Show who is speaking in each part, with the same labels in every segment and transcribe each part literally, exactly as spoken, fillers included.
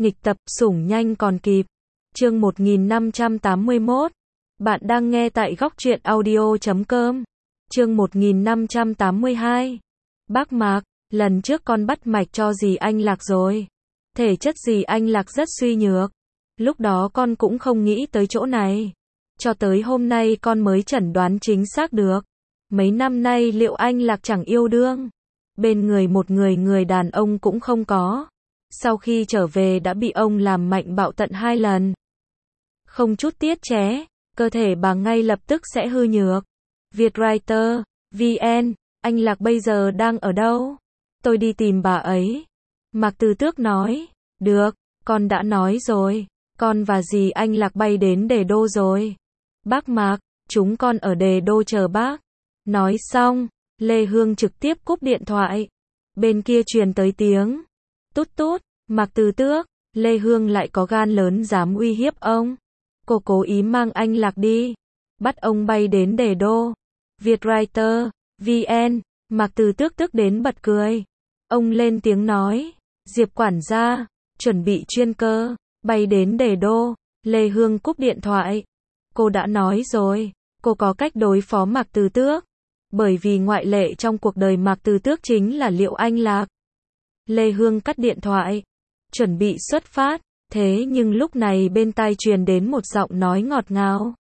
Speaker 1: Nghịch tập, sủng nhanh còn kịp. Chương một nghìn năm trăm tám mươi mốt. Bạn đang nghe tại góc truyện audio chấm com. Chương một nghìn năm trăm tám mươi hai. Bác Mạc, lần trước con bắt mạch cho dì anh Lạc rồi. Thể chất dì anh Lạc rất suy nhược. Lúc đó con cũng không nghĩ tới chỗ này. Cho tới hôm nay con mới chẩn đoán chính xác được. Mấy năm nay liệu anh Lạc chẳng yêu đương. Bên người một người người đàn ông cũng không có. Sau khi trở về đã bị ông làm mạnh bạo tận hai lần. Không chút tiết chế, cơ thể bà ngay lập tức sẽ hư nhược. Vietwriter, vê en, anh Lạc bây giờ đang ở đâu? Tôi đi tìm bà ấy. Mạc Từ Tước nói, được, con đã nói rồi, con và dì anh Lạc bay đến Đề Đô rồi. Bác Mạc, chúng con ở Đề Đô chờ bác. Nói xong, Lê Hương trực tiếp cúp điện thoại. Bên kia truyền tới tiếng tút tút. Mạc Từ Tước, Lê Hương lại có gan lớn dám uy hiếp ông. Cô cố ý mang anh Lạc đi, bắt ông bay đến Đề Đô. Vietwriter, vê en, Mạc Từ Tước tức đến bật cười. Ông lên tiếng nói, Diệp quản gia, chuẩn bị chuyên cơ, bay đến Đề Đô. Lê Hương cúp điện thoại. Cô đã nói rồi, cô có cách đối phó Mạc Từ Tước. Bởi vì ngoại lệ trong cuộc đời Mạc Từ Tước chính là Liệu Anh Lạc. Lê Hương cắt điện thoại, chuẩn bị xuất phát, thế nhưng lúc này bên tai truyền đến một giọng nói ngọt ngào.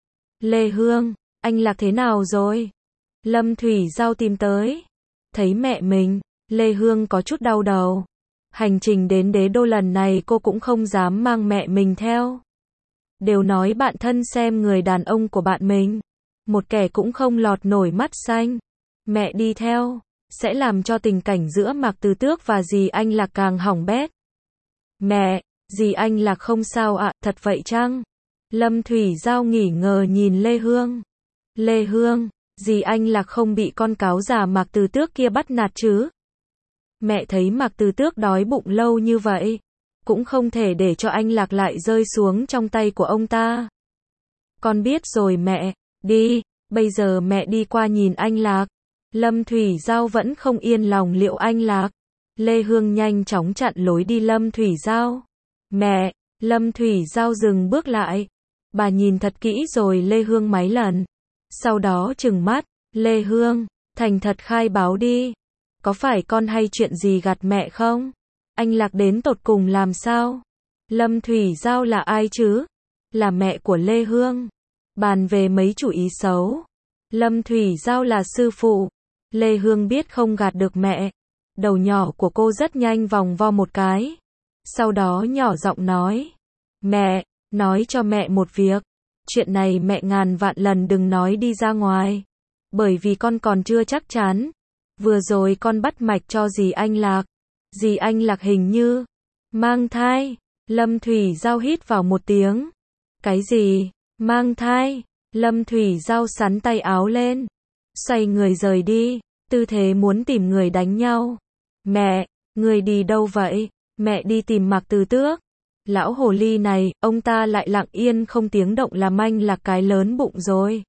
Speaker 1: Lê Hương, anh Lạc thế nào rồi? Lâm Thủy Giao tìm tới. Thấy mẹ mình, Lê Hương có chút đau đầu. Hành trình đến Đế Đô lần này cô cũng không dám mang mẹ mình theo. Đều nói bạn thân xem người đàn ông của bạn mình. Một kẻ cũng không lọt nổi mắt xanh. Mẹ đi theo, sẽ làm cho tình cảnh giữa Mạc Từ Tước và dì anh Lạc càng hỏng bét. Mẹ, dì anh Lạc không sao ạ, thật vậy chăng? Lâm Thủy Giao nghỉ ngờ nhìn Lê Hương. Lê Hương, dì anh Lạc không bị con cáo già Mạc Từ Tước kia bắt nạt chứ? Mẹ thấy Mạc Từ Tước đói bụng lâu như vậy, cũng không thể để cho anh Lạc lại rơi xuống trong tay của ông ta. Con biết rồi mẹ, đi, bây giờ mẹ đi qua nhìn anh Lạc. Lâm Thủy Giao vẫn không yên lòng Liệu Anh Lạc. Lê Hương nhanh chóng chặn lối đi Lâm Thủy Giao. Mẹ, Lâm Thủy Giao dừng bước lại. Bà nhìn thật kỹ rồi Lê Hương mấy lần. Sau đó trừng mắt, Lê Hương, thành thật khai báo đi. Có phải con hay chuyện gì gạt mẹ không? Anh Lạc đến tột cùng làm sao? Lâm Thủy Giao là ai chứ? Là mẹ của Lê Hương. Bàn về mấy chủ ý xấu. Lâm Thủy Giao là sư phụ. Lê Hương biết không gạt được mẹ. Đầu nhỏ của cô rất nhanh vòng vo một cái. Sau đó nhỏ giọng nói. Mẹ, nói cho mẹ một việc. Chuyện này mẹ ngàn vạn lần đừng nói đi ra ngoài. Bởi vì con còn chưa chắc chắn. Vừa rồi con bắt mạch cho dì anh Lạc. Dì anh Lạc hình như mang thai. Lâm Thủy Giao hít vào một tiếng. Cái gì? Mang thai? Lâm Thủy Giao sắn tay áo lên. Xoay người rời đi. Tư thế muốn tìm người đánh nhau. Mẹ, người đi đâu vậy? Mẹ đi tìm Mạc Từ Tước. Lão hồ ly này, ông ta lại lặng yên không tiếng động làm anh là cái lớn bụng rồi.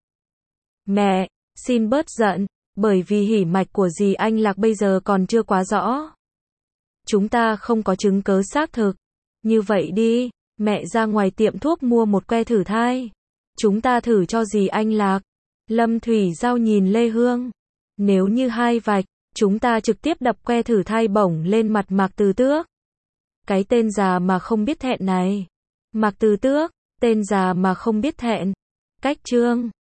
Speaker 1: Mẹ, xin bớt giận, bởi vì hỉ mạch của dì anh Lạc bây giờ còn chưa quá rõ. Chúng ta không có chứng cứ xác thực. Như vậy đi, mẹ ra ngoài tiệm thuốc mua một que thử thai. Chúng ta thử cho dì anh Lạc. Lâm Thủy Giao nhìn Lê Hương. Nếu như hai vạch, chúng ta trực tiếp đập que thử thai bổng lên mặt Mạc Từ Tước. Cái tên già mà không biết thẹn này. Mạc Từ Tước, tên già mà không biết thẹn. Cách chương